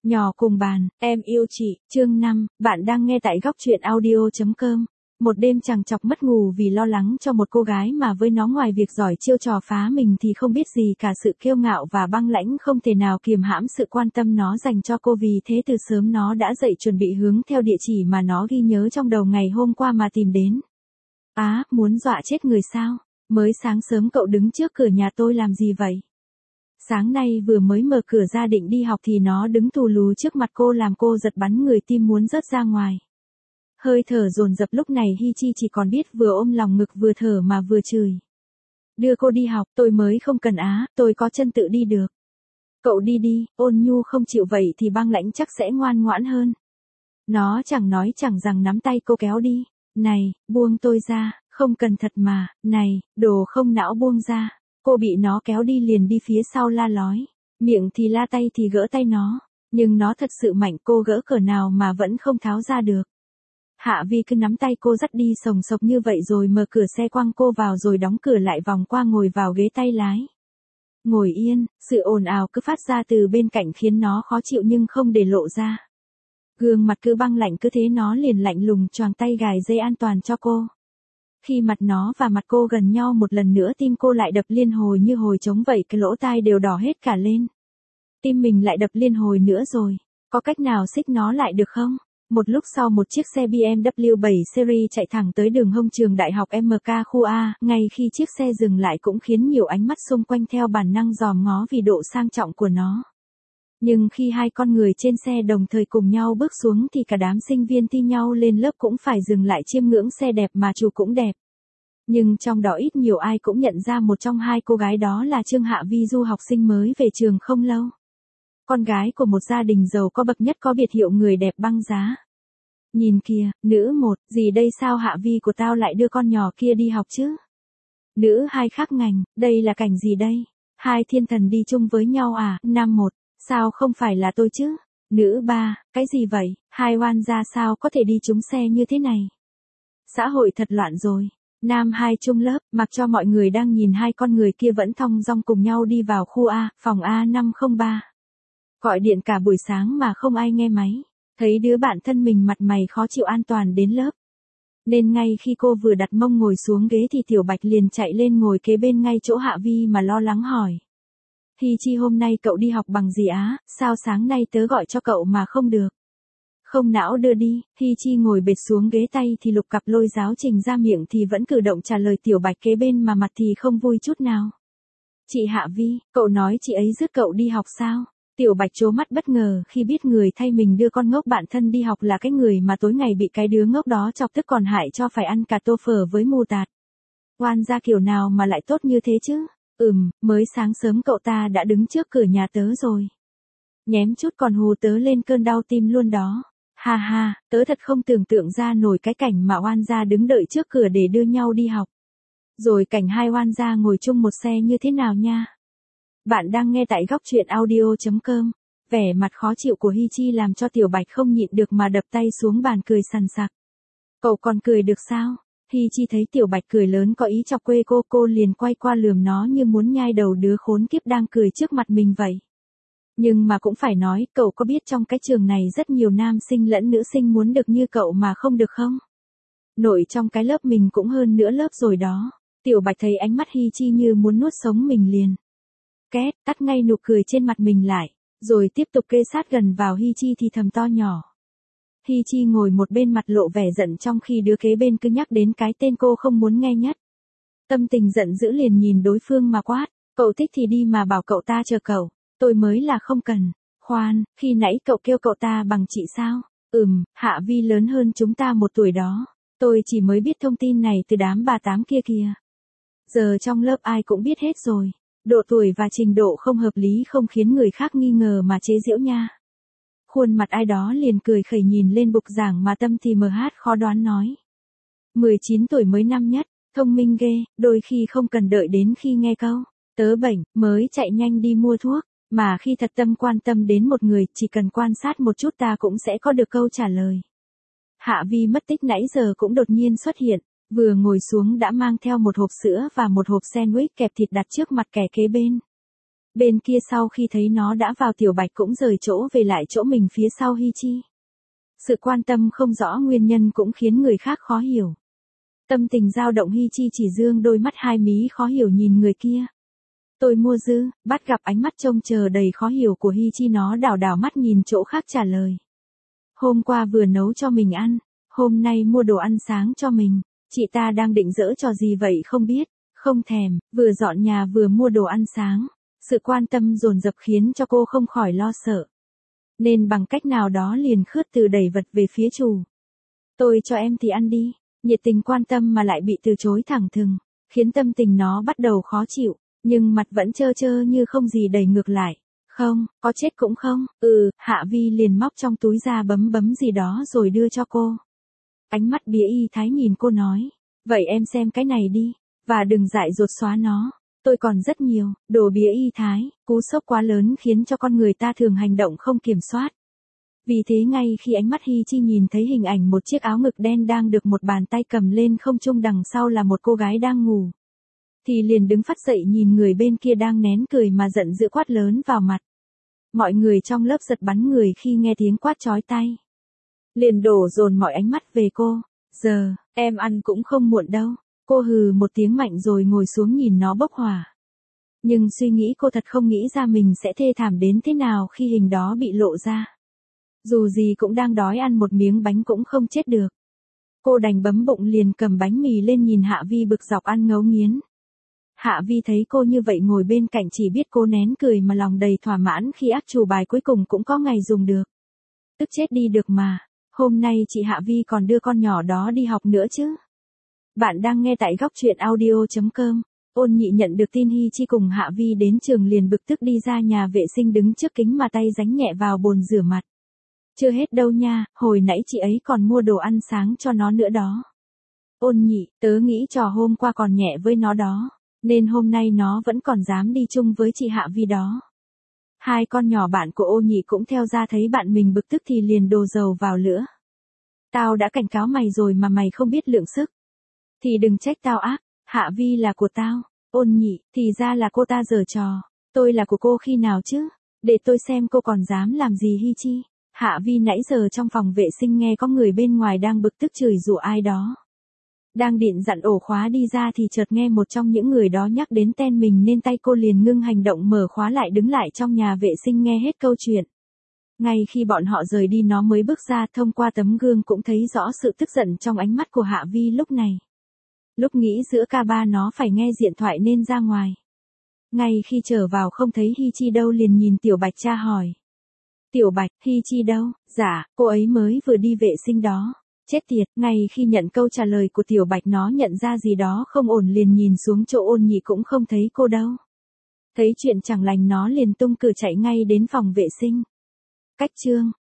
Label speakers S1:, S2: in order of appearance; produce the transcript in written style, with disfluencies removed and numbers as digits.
S1: Nhỏ cùng bàn, em yêu chị, chương 5, bạn đang nghe tại góc truyện audio.com. Một đêm chằng chọc mất ngủ vì lo lắng cho một cô gái mà với nó ngoài việc giỏi chiêu trò phá mình thì không biết gì cả, sự kiêu ngạo và băng lãnh không thể nào kiềm hãm sự quan tâm nó dành cho cô, vì thế từ sớm nó đã dậy chuẩn bị hướng theo địa chỉ mà nó ghi nhớ trong đầu ngày hôm qua mà tìm đến. Á, muốn dọa chết người sao? Mới sáng sớm cậu đứng trước cửa nhà tôi làm gì vậy? Sáng nay vừa mới mở cửa ra định đi học thì nó đứng thù lù trước mặt cô làm cô giật bắn người, tim muốn rớt ra ngoài. Hơi thở dồn dập lúc này Hi Chi chỉ còn biết vừa ôm lòng ngực vừa thở mà vừa chửi. Đưa cô đi học, tôi mới không cần á, tôi có chân tự đi được. Cậu đi đi, ôn nhu không chịu vậy thì băng lãnh chắc sẽ ngoan ngoãn hơn. Nó chẳng nói chẳng rằng nắm tay cô kéo đi. Này, buông tôi ra, không cần thật mà, này, đồ không não buông ra. Cô bị nó kéo đi liền đi phía sau la lói. Miệng thì la, tay thì gỡ tay nó. Nhưng nó thật sự mạnh, cô gỡ cỡ nào mà vẫn không tháo ra được. Hạ Vi cứ nắm tay cô dắt đi sồng sộc như vậy rồi mở cửa xe quăng cô vào rồi đóng cửa lại, vòng qua ngồi vào ghế tay lái. Ngồi yên, sự ồn ào cứ phát ra từ bên cạnh khiến nó khó chịu nhưng không để lộ ra. Gương mặt cứ băng lạnh, cứ thế nó liền lạnh lùng choàng tay gài dây an toàn cho cô. Khi mặt nó và mặt cô gần nhau một lần nữa tim cô lại đập liên hồi như hồi trống vậy, cái lỗ tai đều đỏ hết cả lên. Tim mình lại đập liên hồi nữa rồi, có cách nào xích nó lại được không? Một lúc sau một chiếc xe BMW 7 Series chạy thẳng tới đường hông trường đại học MK khu A, ngay khi chiếc xe dừng lại cũng khiến nhiều ánh mắt xung quanh theo bản năng dòm ngó vì độ sang trọng của nó. Nhưng khi hai con người trên xe đồng thời cùng nhau bước xuống thì cả đám sinh viên thi nhau lên lớp cũng phải dừng lại chiêm ngưỡng xe đẹp mà chủ cũng đẹp. Nhưng trong đó ít nhiều ai cũng nhận ra một trong hai cô gái, đó là Trương Hạ Vi, du học sinh mới về trường không lâu. Con gái của một gia đình giàu có bậc nhất, có biệt hiệu người đẹp băng giá. Nhìn kìa, nữ một, gì đây, sao Hạ Vi của tao lại đưa con nhỏ kia đi học chứ? Nữ hai khác ngành, đây là cảnh gì đây? Hai thiên thần đi chung với nhau à? Nam một, sao không phải là tôi chứ? Nữ ba, cái gì vậy? Hai oan gia sao có thể đi trúng xe như thế này? Xã hội thật loạn rồi. Nam hai chung lớp, mặc cho mọi người đang nhìn hai con người kia vẫn thong dong cùng nhau đi vào khu A, phòng A503. Gọi điện cả buổi sáng mà không ai nghe máy. Thấy đứa bạn thân mình mặt mày khó chịu an toàn đến lớp. Nên ngay khi cô vừa đặt mông ngồi xuống ghế thì Tiểu Bạch liền chạy lên ngồi kế bên ngay chỗ Hạ Vi mà lo lắng hỏi. Hi Chi, hôm nay cậu đi học bằng gì á, sao sáng nay tớ gọi cho cậu mà không được? Không não đưa đi. Hi Chi ngồi bệt xuống ghế, tay thì lục cặp lôi giáo trình ra, miệng thì vẫn cử động trả lời Tiểu Bạch kế bên mà mặt thì không vui chút nào. Chị Hạ Vi, cậu nói chị ấy rước cậu đi học sao? Tiểu Bạch trố mắt bất ngờ khi biết người thay mình đưa con ngốc bạn thân đi học là cái người mà tối ngày bị cái đứa ngốc đó chọc tức còn hại cho phải ăn cả tô phở với mù tạt. Oan gia kiểu nào mà lại tốt như thế chứ? Mới sáng sớm cậu ta đã đứng trước cửa nhà tớ rồi. Nhém chút còn hù tớ lên cơn đau tim luôn đó. Ha ha, tớ thật không tưởng tượng ra nổi cái cảnh mà oan gia đứng đợi trước cửa để đưa nhau đi học. Rồi cảnh hai oan gia ngồi chung một xe như thế nào nha. Bạn đang nghe tại góc truyện audio.com. Vẻ mặt khó chịu của Hi Chi làm cho Tiểu Bạch không nhịn được mà đập tay xuống bàn cười sằng sặc. Cậu còn cười được sao? Hi Chi thấy Tiểu Bạch cười lớn có ý chọc quê cô liền quay qua lườm nó như muốn nhai đầu đứa khốn kiếp đang cười trước mặt mình vậy. Nhưng mà cũng phải nói, cậu có biết trong cái trường này rất nhiều nam sinh lẫn nữ sinh muốn được như cậu mà không được không? Nội trong cái lớp mình cũng hơn nửa lớp rồi đó. Tiểu Bạch thấy ánh mắt Hi Chi như muốn nuốt sống mình liền. Két, tắt ngay nụ cười trên mặt mình lại, rồi tiếp tục kê sát gần vào Hi Chi thì thầm to nhỏ. Hi Chi ngồi một bên mặt lộ vẻ giận trong khi đứa kế bên cứ nhắc đến cái tên cô không muốn nghe nhất. Tâm tình giận dữ liền nhìn đối phương mà quát, cậu thích thì đi mà bảo cậu ta chờ cậu, tôi mới là không cần. Khoan, khi nãy cậu kêu cậu ta bằng chị sao? Hạ Vi lớn hơn chúng ta 1 tuổi đó, tôi chỉ mới biết thông tin này từ đám bà tám kia kìa. Giờ trong lớp ai cũng biết hết rồi. Độ tuổi và trình độ không hợp lý không khiến người khác nghi ngờ mà chế giễu nha. Khuôn mặt ai đó liền cười khẩy nhìn lên bục giảng mà tâm thì mờ hát khó đoán nói. 19 tuổi mới năm nhất, thông minh ghê, đôi khi không cần đợi đến khi nghe câu, tớ bệnh, mới chạy nhanh đi mua thuốc, mà khi thật tâm quan tâm đến một người chỉ cần quan sát một chút ta cũng sẽ có được câu trả lời. Hạ Vi mất tích nãy giờ cũng đột nhiên xuất hiện. Vừa ngồi xuống đã mang theo một hộp sữa và một hộp sandwich kẹp thịt đặt trước mặt kẻ kế bên. Bên kia sau khi thấy nó đã vào Tiểu Bạch cũng rời chỗ về lại chỗ mình phía sau Hi Chi. Sự quan tâm không rõ nguyên nhân cũng khiến người khác khó hiểu. Tâm tình dao động Hi Chi chỉ dương đôi mắt hai mí khó hiểu nhìn người kia. Tôi mua dư, bắt gặp ánh mắt trông chờ đầy khó hiểu của Hi Chi nó đảo đảo mắt nhìn chỗ khác trả lời. Hôm qua vừa nấu cho mình ăn, hôm nay mua đồ ăn sáng cho mình, chị ta đang định giở trò gì vậy không biết, không thèm, vừa dọn nhà vừa mua đồ ăn sáng. Sự quan tâm dồn dập khiến cho cô không khỏi lo sợ. Nên bằng cách nào đó liền khước từ đẩy vật về phía chủ. Tôi cho em thì ăn đi, nhiệt tình quan tâm mà lại bị từ chối thẳng thừng, khiến tâm tình nó bắt đầu khó chịu, nhưng mặt vẫn trơ trơ như không gì đẩy ngược lại. Không, có chết cũng không, Hạ Vi liền móc trong túi ra bấm bấm gì đó rồi đưa cho cô. Ánh mắt bía y thái nhìn cô nói, vậy em xem cái này đi, và đừng dại dột xóa nó. Tôi còn rất nhiều, đồ bía y thái, cú sốc quá lớn khiến cho con người ta thường hành động không kiểm soát. Vì thế ngay khi ánh mắt Hi Chi nhìn thấy hình ảnh một chiếc áo ngực đen đang được một bàn tay cầm lên không trung đằng sau là một cô gái đang ngủ, thì liền đứng phát dậy nhìn người bên kia đang nén cười mà giận dữ quát lớn vào mặt. Mọi người trong lớp giật bắn người khi nghe tiếng quát chói tai. Liền đổ dồn mọi ánh mắt về cô, giờ, em ăn cũng không muộn đâu. Cô hừ một tiếng mạnh rồi ngồi xuống nhìn nó bốc hỏa. Nhưng suy nghĩ cô thật không nghĩ ra mình sẽ thê thảm đến thế nào khi hình đó bị lộ ra. Dù gì cũng đang đói ăn một miếng bánh cũng không chết được. Cô đành bấm bụng liền cầm bánh mì lên nhìn Hạ Vi bực dọc ăn ngấu nghiến. Hạ Vi thấy cô như vậy ngồi bên cạnh chỉ biết cô nén cười mà lòng đầy thỏa mãn khi ác chủ bài cuối cùng cũng có ngày dùng được. Tức chết đi được mà, hôm nay chị Hạ Vi còn đưa con nhỏ đó đi học nữa chứ. Bạn đang nghe tại góc truyện audio.com. Ôn Nhị nhận được tin Hi Chi cùng Hạ Vi đến trường liền bực tức đi ra nhà vệ sinh đứng trước kính mà tay dánh nhẹ vào bồn rửa mặt. Chưa hết đâu nha, hồi nãy chị ấy còn mua đồ ăn sáng cho nó nữa đó. Ôn Nhị, tớ nghĩ trò hôm qua còn nhẹ với nó đó, nên hôm nay nó vẫn còn dám đi chung với chị Hạ Vi đó. Hai con nhỏ bạn của Ôn Nhị cũng theo ra thấy bạn mình bực tức thì liền đổ dầu vào lửa. Tao đã cảnh cáo mày rồi mà mày không biết lượng sức. Thì đừng trách tao ác, Hạ Vi là của tao. Ôn Nhị, thì ra là cô ta giở trò. Tôi là của cô khi nào chứ? Để tôi xem cô còn dám làm gì Hi Chi. Hạ Vi nãy giờ trong phòng vệ sinh nghe có người bên ngoài đang bực tức chửi rủa ai đó. Đang định dặn ổ khóa đi ra thì chợt nghe một trong những người đó nhắc đến tên mình nên tay cô liền ngưng hành động mở khóa lại đứng lại trong nhà vệ sinh nghe hết câu chuyện. Ngay khi bọn họ rời đi nó mới bước ra thông qua tấm gương cũng thấy rõ sự tức giận trong ánh mắt của Hạ Vi lúc này. Lúc nghĩ giữa ca ba nó phải nghe điện thoại nên ra ngoài. Ngay khi trở vào không thấy Hi Chi đâu liền nhìn Tiểu Bạch tra hỏi. Tiểu Bạch, Hi Chi đâu? Dạ, cô ấy mới vừa đi vệ sinh đó. Chết tiệt, ngay khi nhận câu trả lời của Tiểu Bạch nó nhận ra gì đó không ổn liền nhìn xuống chỗ Ôn Nhị cũng không thấy cô đâu. Thấy chuyện chẳng lành nó liền tung cử chạy ngay đến phòng vệ sinh. Cách chương